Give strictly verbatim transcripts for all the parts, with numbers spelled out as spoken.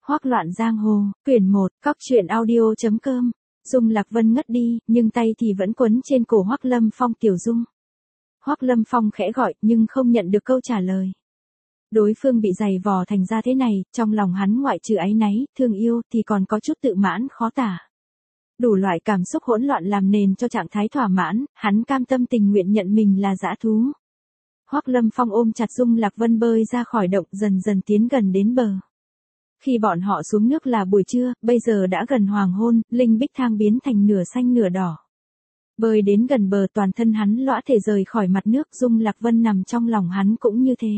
Hoắc loạn giang hồ, quyển một, cóc truyện audio chấm com. Dung Lạc Vân ngất đi, nhưng tay thì vẫn quấn trên cổ Hoắc Lâm Phong. Tiểu Dung. Hoắc Lâm Phong khẽ gọi, nhưng không nhận được câu trả lời. Đối phương bị giày vò thành ra thế này, trong lòng hắn ngoại trừ áy náy, thương yêu, thì còn có chút tự mãn khó tả. Đủ loại cảm xúc hỗn loạn làm nền cho trạng thái thỏa mãn, hắn cam tâm tình nguyện nhận mình là dã thú. Hoắc Lâm Phong ôm chặt Dung Lạc Vân bơi ra khỏi động, dần dần tiến gần đến bờ. Khi bọn họ xuống nước là buổi trưa, bây giờ đã gần hoàng hôn, linh bích thang biến thành nửa xanh nửa đỏ. Bơi đến gần bờ, toàn thân hắn lõa thể rời khỏi mặt nước, Dung Lạc Vân nằm trong lòng hắn cũng như thế.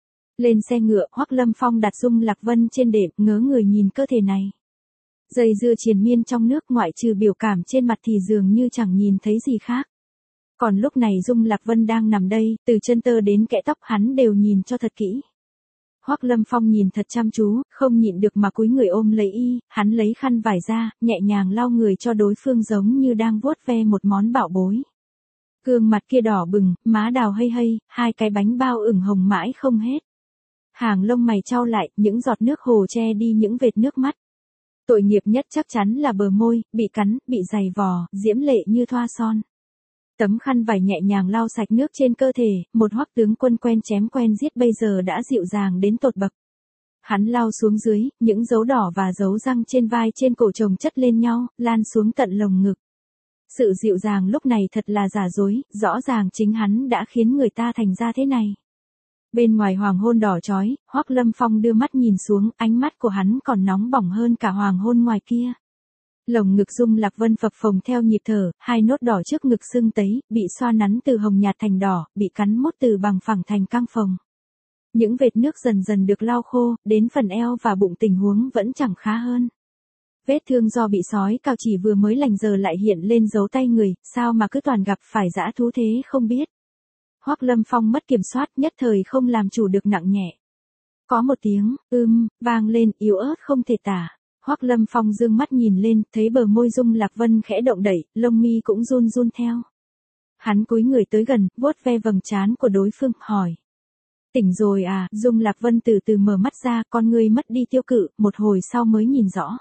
Lên xe ngựa, Hoắc Lâm Phong đặt Dung Lạc Vân trên đệm, ngớ người nhìn cơ thể này. Dây dưa triền miên trong nước, ngoại trừ biểu cảm trên mặt thì dường như chẳng nhìn thấy gì khác. Còn lúc này Dung Lạc Vân đang nằm đây, từ chân tơ đến kẽ tóc hắn đều nhìn cho thật kỹ. Hoắc Lâm Phong nhìn thật chăm chú, không nhịn được mà cúi người ôm lấy y, hắn lấy khăn vải ra, nhẹ nhàng lau người cho đối phương giống như đang vuốt ve một món bảo bối. Gương mặt kia đỏ bừng, má đào hây hây, hai cái bánh bao ửng hồng mãi không hết. Hàng lông mày chau lại, những giọt nước hồ che đi những vệt nước mắt. Tội nghiệp nhất chắc chắn là bờ môi, bị cắn, bị giày vò, diễm lệ như thoa son. Tấm khăn vải nhẹ nhàng lau sạch nước trên cơ thể, một Hoắc tướng quân quen chém quen giết bây giờ đã dịu dàng đến tột bậc. Hắn lau xuống dưới, những dấu đỏ và dấu răng trên vai trên cổ chồng chất lên nhau, lan xuống tận lồng ngực. Sự dịu dàng lúc này thật là giả dối, rõ ràng chính hắn đã khiến người ta thành ra thế này. Bên ngoài hoàng hôn đỏ chói, Hoắc Lâm Phong đưa mắt nhìn xuống, ánh mắt của hắn còn nóng bỏng hơn cả hoàng hôn ngoài kia. Lồng ngực Dung Lạc Vân phập phồng theo nhịp thở, hai nốt đỏ trước ngực sưng tấy, bị xoa nắn từ hồng nhạt thành đỏ, bị cắn mốt từ bằng phẳng thành căng phồng. Những vệt nước dần dần được lau khô, đến phần eo và bụng tình huống vẫn chẳng khá hơn. Vết thương do bị sói cào chỉ vừa mới lành giờ lại hiện lên dấu tay người, sao mà cứ toàn gặp phải dã thú thế không biết. Hoắc Lâm Phong mất kiểm soát, nhất thời không làm chủ được, nặng nhẹ. Có một tiếng, ưm, vang lên, yếu ớt không thể tả. Hoắc Lâm Phong dương mắt nhìn lên, thấy bờ môi Dung Lạc Vân khẽ động đẩy, lông mi cũng run run theo. Hắn cúi người tới gần, vuốt ve vầng trán của đối phương, hỏi. Tỉnh rồi à? Dung Lạc Vân từ từ mở mắt ra, con ngươi mất đi tiêu cự, một hồi sau mới nhìn rõ.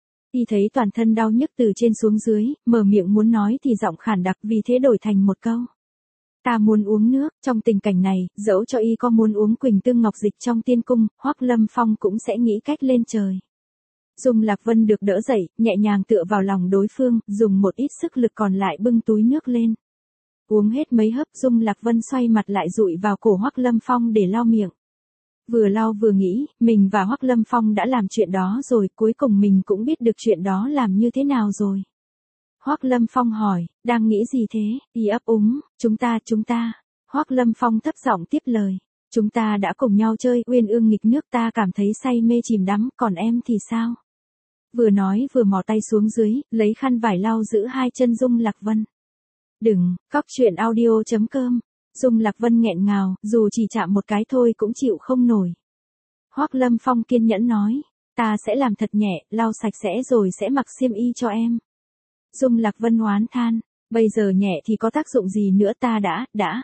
Y thấy toàn thân đau nhức từ trên xuống dưới, mở miệng muốn nói thì giọng khản đặc, vì thế đổi thành một câu. Ta muốn uống nước. Trong tình cảnh này, dẫu cho y có muốn uống Quỳnh Tương Ngọc Dịch trong tiên cung, Hoắc Lâm Phong cũng sẽ nghĩ cách lên trời. Dung Lạc Vân được đỡ dậy, nhẹ nhàng tựa vào lòng đối phương, dùng một ít sức lực còn lại bưng túi nước lên. Uống hết mấy hớp, Dung Lạc Vân xoay mặt lại dụi vào cổ Hoắc Lâm Phong để lau miệng. Vừa lau vừa nghĩ, mình và Hoắc Lâm Phong đã làm chuyện đó rồi, cuối cùng mình cũng biết được chuyện đó làm như thế nào rồi. Hoắc Lâm Phong hỏi, đang nghĩ gì thế? Y ấp úng, chúng ta, chúng ta. Hoắc Lâm Phong thấp giọng tiếp lời. Chúng ta đã cùng nhau chơi, uyên ương nghịch nước, ta cảm thấy say mê chìm đắm, còn em thì sao? Vừa nói vừa mò tay xuống dưới, lấy khăn vải lau giữ hai chân Dung Lạc Vân. Đừng, cóc truyện audio chấm com. Dung Lạc Vân nghẹn ngào, dù chỉ chạm một cái thôi cũng chịu không nổi. Hoắc Lâm Phong kiên nhẫn nói, ta sẽ làm thật nhẹ, lau sạch sẽ rồi sẽ mặc xiêm y cho em. Dung Lạc Vân oán than, bây giờ nhẹ thì có tác dụng gì nữa, ta đã, đã.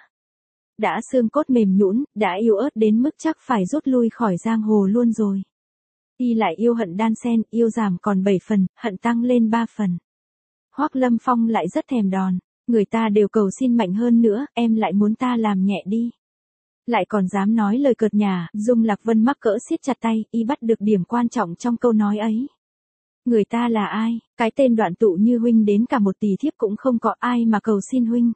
Đã xương cốt mềm nhũn, đã yếu ớt đến mức chắc phải rút lui khỏi giang hồ luôn rồi. Y lại yêu hận đan xen, yêu giảm còn bảy phần, hận tăng lên ba phần. Hoắc Lâm Phong lại rất thèm đòn, người ta đều cầu xin mạnh hơn nữa, em lại muốn ta làm nhẹ đi. Lại còn dám nói lời cợt nhả, Dung Lạc Vân mắc cỡ siết chặt tay, y bắt được điểm quan trọng trong câu nói ấy. Người ta là ai? Cái tên Đoạn Tụ như huynh đến cả một tỷ thiếp cũng không có, ai mà cầu xin huynh.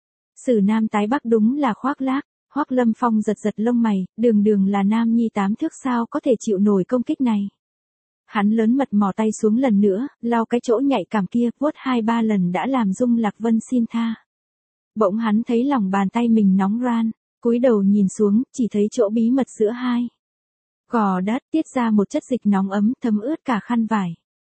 Sử Nam tái Bắc đúng là khoác lác. Hoắc Lâm Phong giật giật lông mày, đường đường là nam nhi tám thước sao có thể chịu nổi công kích này. Hắn lớn mật mò tay xuống lần nữa, lau cái chỗ nhạy cảm kia, vuốt hai ba lần đã làm Dung Lạc Vân xin tha. Bỗng hắn thấy lòng bàn tay mình nóng ran, cúi đầu nhìn xuống, chỉ thấy chỗ bí mật giữa hai gò đất tiết ra một chất dịch nóng ấm thấm ướt cả khăn vải.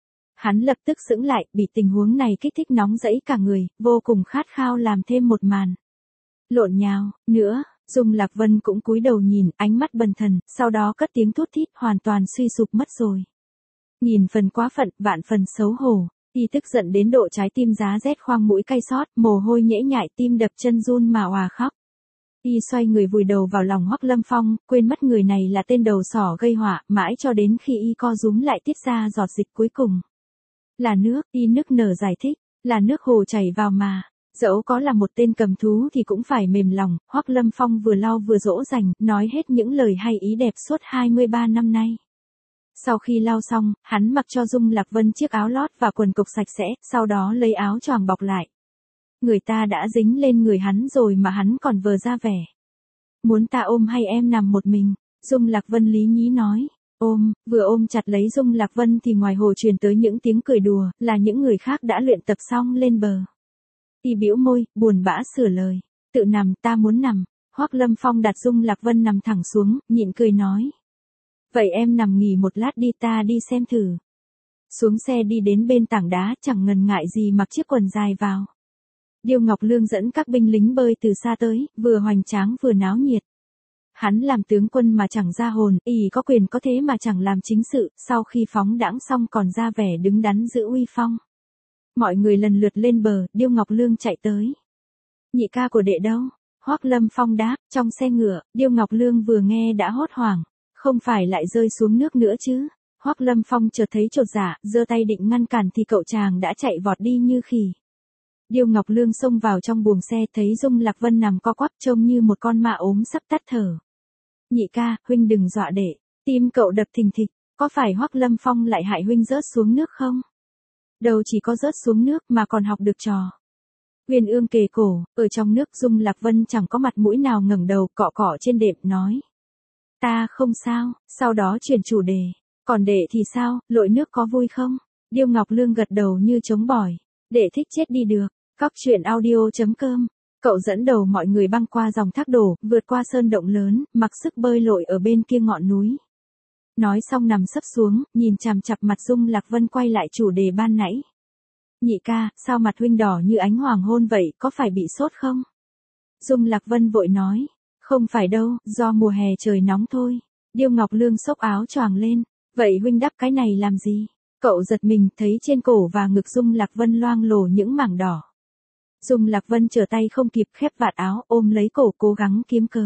Hắn lập tức sững lại, bị tình huống này kích thích nóng rẫy cả người, vô cùng khát khao làm thêm một màn lộn nhào nữa. Dung Lạc Vân cũng cúi đầu nhìn, ánh mắt bần thần, sau đó cất tiếng thút thít, hoàn toàn suy sụp mất rồi. Nhìn phần quá phận, vạn phần xấu hổ, y tức giận đến độ trái tim giá rét khoang mũi cay xót, mồ hôi nhễ nhại, tim đập chân run mà òa khóc. Y xoay người vùi đầu vào lòng Hoắc Lâm Phong, quên mất người này là tên đầu sỏ gây họa, mãi cho đến khi Y co rúm lại tiết ra giọt dịch cuối cùng. Là nước, Y nức nở giải thích, là nước hồ chảy vào mà. Dẫu có là một tên cầm thú thì cũng phải mềm lòng. Hoắc Lâm Phong vừa lau vừa dỗ dành, nói hết những lời hay ý đẹp suốt hai mươi ba năm nay. Sau khi lau xong, hắn mặc cho Dung Lạc Vân chiếc áo lót và quần cộc sạch sẽ, sau đó lấy áo choàng bọc lại. Người ta đã dính lên người hắn rồi mà hắn còn vờ ra vẻ. Muốn ta ôm hay em nằm một mình? Dung Lạc Vân lý nhí nói. Ôm, vừa ôm chặt lấy Dung Lạc Vân thì ngoài hồ truyền tới những tiếng cười đùa, là những người khác đã luyện tập xong lên bờ. Y bĩu môi, buồn bã sửa lời. Tự nằm, ta muốn nằm. Hoắc Lâm Phong đặt Dung Lạc Vân nằm thẳng xuống, nhịn cười nói. Vậy em nằm nghỉ một lát đi, ta đi xem thử. Xuống xe đi đến bên tảng đá, chẳng ngần ngại gì mặc chiếc quần dài vào. Điêu Ngọc Lương dẫn các binh lính bơi từ xa tới, vừa hoành tráng vừa náo nhiệt. Hắn làm tướng quân mà chẳng ra hồn, y có quyền có thế mà chẳng làm chính sự, sau khi phóng đãng xong còn ra vẻ đứng đắn giữ uy phong. Mọi người lần lượt lên bờ, Điêu Ngọc Lương chạy tới. Nhị ca của đệ đâu? Hoắc Lâm Phong đáp, trong xe ngựa. Điêu Ngọc Lương vừa nghe đã hốt hoảng, không phải lại rơi xuống nước nữa chứ? Hoắc Lâm Phong chợt thấy chột dạ, giơ tay định ngăn cản thì cậu chàng đã chạy vọt đi như khỉ. Điêu Ngọc Lương xông vào trong buồng xe, thấy Dung Lạc Vân nằm co quắp trông như một con ma ốm sắp tắt thở. Nhị ca, huynh đừng dọa đệ. Tim cậu đập thình thịch, có phải Hoắc Lâm Phong lại hại huynh rớt xuống nước không? Đâu chỉ có rớt xuống nước mà còn học được trò. Uyên Ương kề cổ, ở trong nước. Dung Lạc Vân chẳng có mặt mũi nào ngẩng đầu, cọ cọ trên đệm nói. Ta không sao, sau đó chuyển chủ đề. Còn đệ thì sao, lội nước có vui không? Điêu Ngọc Lương gật đầu như trống bỏi. Đệ thích chết đi được. Cóc truyện audio chấm com. Cậu dẫn đầu mọi người băng qua dòng thác đổ, vượt qua sơn động lớn, mặc sức bơi lội ở bên kia ngọn núi. Nói xong nằm sấp xuống, nhìn chằm chằm mặt Dung Lạc Vân, quay lại chủ đề ban nãy. Nhị ca, sao mặt huynh đỏ như ánh hoàng hôn vậy, có phải bị sốt không? Dung Lạc Vân vội nói. Không phải đâu, do mùa hè trời nóng thôi. Điêu Ngọc Lương xốc áo choàng lên. Vậy huynh đắp cái này làm gì? Cậu giật mình, thấy trên cổ và ngực Dung Lạc Vân loang lổ những mảng đỏ. Dung Lạc Vân trở tay không kịp, khép vạt áo, ôm lấy cổ cố gắng kiếm cớ.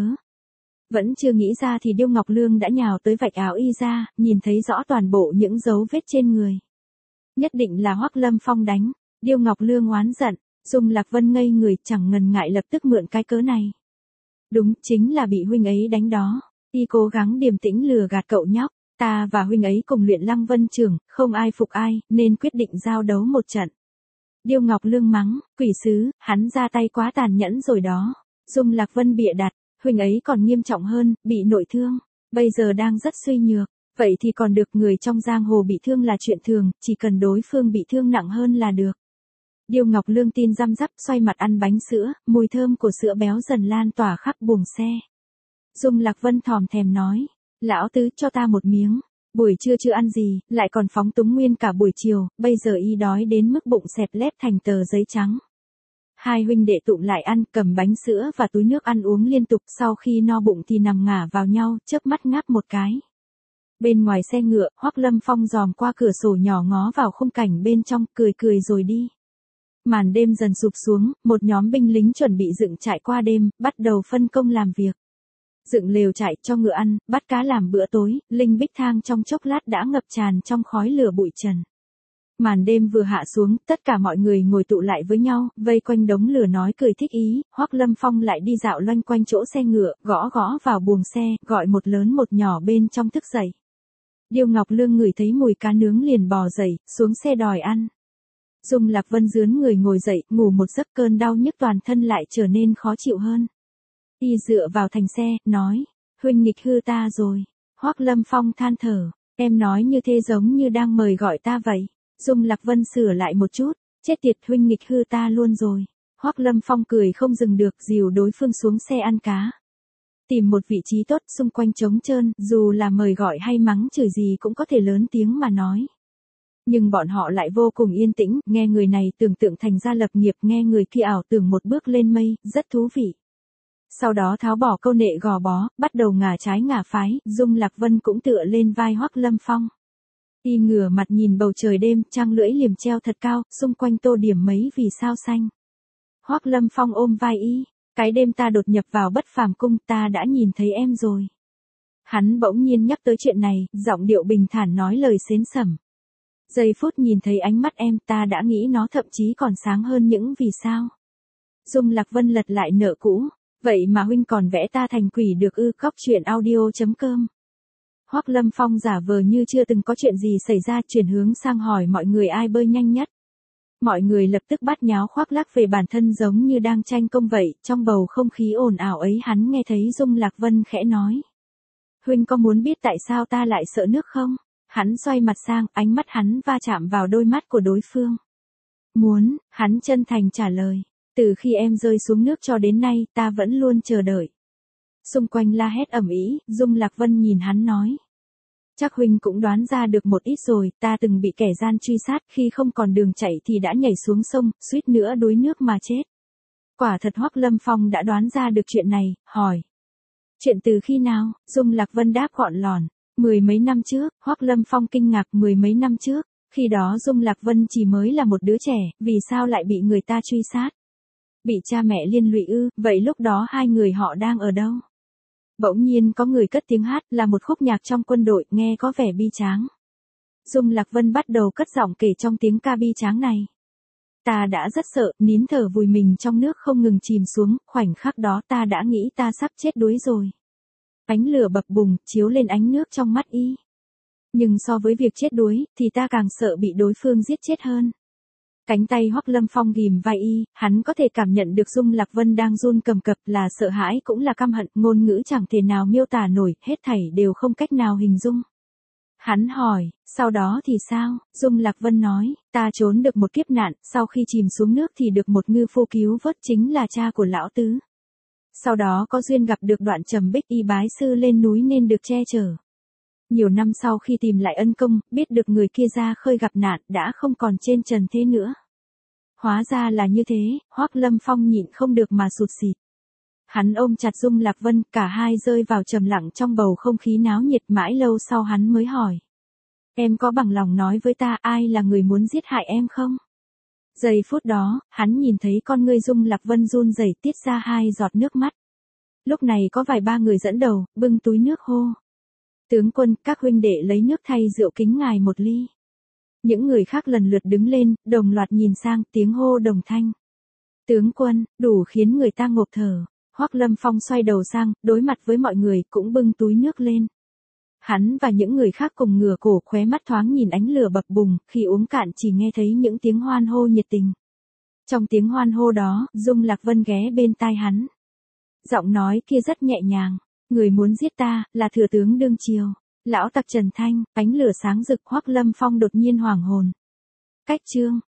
Vẫn chưa nghĩ ra thì Điêu Ngọc Lương đã nhào tới vạch áo y ra, nhìn thấy rõ toàn bộ những dấu vết trên người. Nhất định là Hoắc Lâm Phong đánh. Điêu Ngọc Lương oán giận. Dung Lạc Vân ngây người, chẳng ngần ngại lập tức mượn cái cớ này. Đúng, chính là bị huynh ấy đánh đó. Y cố gắng điềm tĩnh lừa gạt cậu nhóc. Ta và huynh ấy cùng luyện Lăng Vân Trưởng, không ai phục ai, nên quyết định giao đấu một trận. Điêu Ngọc Lương mắng, quỷ sứ, hắn ra tay quá tàn nhẫn rồi đó. Dung Lạc Vân bịa đặt, huynh ấy còn nghiêm trọng hơn, bị nội thương, bây giờ đang rất suy nhược. Vậy thì còn được, người trong giang hồ bị thương là chuyện thường, chỉ cần đối phương bị thương nặng hơn là được. Điêu Ngọc Lương tin răm rắp, xoay mặt ăn bánh sữa, mùi thơm của sữa béo dần lan tỏa khắp buồng xe. Dung Lạc Vân thòm thèm nói, lão tứ cho ta một miếng. Buổi trưa chưa ăn gì, lại còn phóng túng nguyên cả buổi chiều, bây giờ y đói đến mức bụng xẹp lép thành tờ giấy trắng. Hai huynh đệ tụm lại ăn, cầm bánh sữa và túi nước ăn uống liên tục, sau khi no bụng thì nằm ngả vào nhau, chớp mắt ngáp một cái. Bên ngoài xe ngựa, Hoắc Lâm Phong dòm qua cửa sổ nhỏ ngó vào khung cảnh bên trong, cười cười rồi đi. Màn đêm dần sụp xuống, một nhóm binh lính chuẩn bị dựng trại qua đêm, bắt đầu phân công làm việc. Dựng lều trại, cho ngựa ăn, bắt cá làm bữa tối. Linh Bích Thang trong chốc lát đã ngập tràn trong khói lửa bụi trần. Màn đêm vừa hạ xuống, tất cả mọi người ngồi tụ lại với nhau, vây quanh đống lửa nói cười thích ý. Hoắc Lâm Phong lại đi dạo loanh quanh chỗ xe ngựa, gõ gõ vào buồng xe, gọi một lớn một nhỏ bên trong thức dậy. Điêu Ngọc Lương ngửi thấy mùi cá nướng liền bò dậy, xuống xe đòi ăn. Dung Lạc Vân rướn người ngồi dậy, ngủ một giấc, cơn đau nhức toàn thân lại trở nên khó chịu hơn. Y dựa vào thành xe, nói, huynh nghịch hư ta rồi. Hoắc Lâm Phong than thở, em nói như thế giống như đang mời gọi ta vậy. Dung Lạc Vân sửa lại một chút, chết tiệt, huynh nghịch hư ta luôn rồi. Hoắc Lâm Phong cười không dừng được, dìu đối phương xuống xe ăn cá. Tìm một vị trí tốt, xung quanh trống trơn, dù là mời gọi hay mắng chửi gì cũng có thể lớn tiếng mà nói. Nhưng bọn họ lại vô cùng yên tĩnh, nghe người này tưởng tượng thành gia lập nghiệp, nghe người kia ảo tưởng một bước lên mây, rất thú vị. Sau đó tháo bỏ câu nệ gò bó, bắt đầu ngả trái ngả phái, Dung Lạc Vân cũng tựa lên vai Hoắc Lâm Phong. Y ngửa mặt nhìn bầu trời đêm, trăng lưỡi liềm treo thật cao, xung quanh tô điểm mấy vì sao xanh. Hoắc Lâm Phong ôm vai Y, Cái đêm ta đột nhập vào Bất Phàm Cung, ta đã nhìn thấy em rồi. Hắn bỗng nhiên nhắc tới chuyện này, giọng điệu bình thản nói lời xến sẩm. Giây phút nhìn thấy ánh mắt em, ta đã nghĩ nó thậm chí còn sáng hơn những vì sao. Dung Lạc Vân lật lại nợ cũ. Vậy mà huynh còn vẽ ta thành quỷ được ư? Cóc truyện audio chấm com. Hoắc Lâm Phong giả vờ như chưa từng có chuyện gì xảy ra, chuyển hướng sang hỏi mọi người ai bơi nhanh nhất. Mọi người lập tức bắt nháo khoác lác về bản thân giống như đang tranh công vậy, trong bầu không khí ồn ào ấy hắn nghe thấy Dung Lạc Vân khẽ nói. Huynh có muốn biết tại sao ta lại sợ nước không? Hắn xoay mặt sang, ánh mắt hắn va chạm vào đôi mắt của đối phương. Muốn, hắn chân thành trả lời. Từ khi em rơi xuống nước cho đến nay, ta vẫn luôn chờ đợi. Xung quanh la hét ầm ĩ, Dung Lạc Vân nhìn hắn nói. Chắc huynh cũng đoán ra được một ít rồi, ta từng bị kẻ gian truy sát, khi không còn đường chạy thì đã nhảy xuống sông, suýt nữa đuối nước mà chết. Quả thật Hoắc Lâm Phong đã đoán ra được chuyện này, hỏi. Chuyện từ khi nào? Dung Lạc Vân đáp gọn lòn. Mười mấy năm trước, Hoắc Lâm Phong kinh ngạc. Mười mấy năm trước, khi đó Dung Lạc Vân chỉ mới là một đứa trẻ, vì sao lại bị người ta truy sát? Bị cha mẹ liên lụy ư? Vậy lúc đó hai người họ đang ở đâu? Bỗng nhiên có người cất tiếng hát, là một khúc nhạc trong quân đội, nghe có vẻ bi tráng. Dung Lạc Vân bắt đầu cất giọng kể trong tiếng ca bi tráng này. Ta đã rất sợ, nín thở vùi mình trong nước không ngừng chìm xuống, khoảnh khắc đó ta đã nghĩ ta sắp chết đuối rồi. Ánh lửa bập bùng, chiếu lên ánh nước trong mắt y. Nhưng so với việc chết đuối, thì ta càng sợ bị đối phương giết chết hơn. Cánh tay Hoắc Lâm Phong ghìm vai y, hắn có thể cảm nhận được Dung Lạc Vân đang run cầm cập, là sợ hãi cũng là căm hận, ngôn ngữ chẳng thể nào miêu tả nổi, hết thảy đều không cách nào hình dung. Hắn hỏi, sau đó thì sao? Dung Lạc Vân nói, ta trốn được một kiếp nạn, sau khi chìm xuống nước thì được một ngư phu cứu vớt, chính là cha của lão tứ. Sau đó có duyên gặp được Đoạn Trầm Bích, y bái sư lên núi nên được che chở. Nhiều năm sau khi tìm lại ân công, biết được người kia ra khơi gặp nạn, đã không còn trên trần thế nữa. Hóa ra là như thế, Hoắc Lâm Phong nhịn không được mà sụt sịt. Hắn ôm chặt Dung Lạc Vân, cả hai rơi vào trầm lặng trong bầu không khí náo nhiệt, mãi lâu sau hắn mới hỏi. Em có bằng lòng nói với ta ai là người muốn giết hại em không? Giây phút đó, hắn nhìn thấy con ngươi Dung Lạc Vân run rẩy tiết ra hai giọt nước mắt. Lúc này có vài ba người dẫn đầu, bưng túi nước hô. Tướng quân, các huynh đệ lấy nước thay rượu kính ngài một ly. Những người khác lần lượt đứng lên, đồng loạt nhìn sang, tiếng hô đồng thanh. Tướng quân, đủ khiến người ta ngộp thở. Hoắc Lâm Phong xoay đầu sang, đối mặt với mọi người, cũng bưng túi nước lên. Hắn và những người khác cùng ngửa cổ, khóe mắt thoáng nhìn ánh lửa bập bùng, khi uống cạn chỉ nghe thấy những tiếng hoan hô nhiệt tình. Trong tiếng hoan hô đó, Dung Lạc Vân ghé bên tai hắn. Giọng nói kia rất nhẹ nhàng. Người muốn giết ta, là thừa tướng đương triều. Lão tặc Trần Thanh, ánh lửa sáng rực. Hoắc Lâm Phong đột nhiên hoảng hồn. Cách chương.